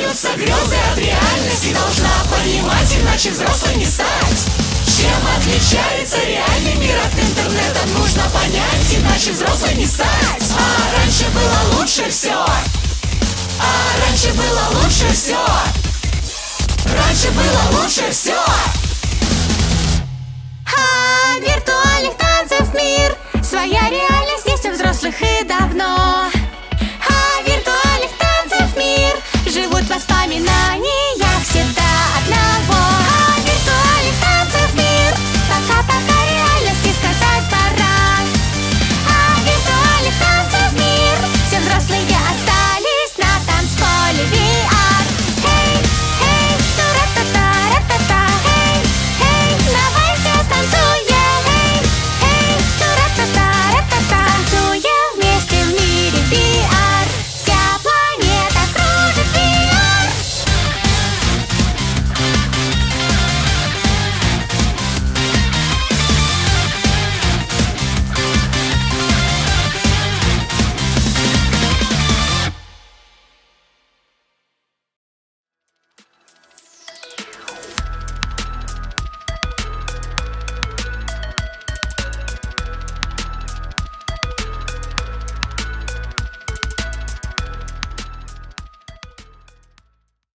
Отличаются грезы от реальности, должна понимать, иначе взрослой не стать. Чем отличается реальный мир от интернета, нужно понять, иначе взрослой не стать. А раньше было лучше все. А раньше было лучше все. Раньше было лучше все. Виртуальных танцев мир, своя реальность.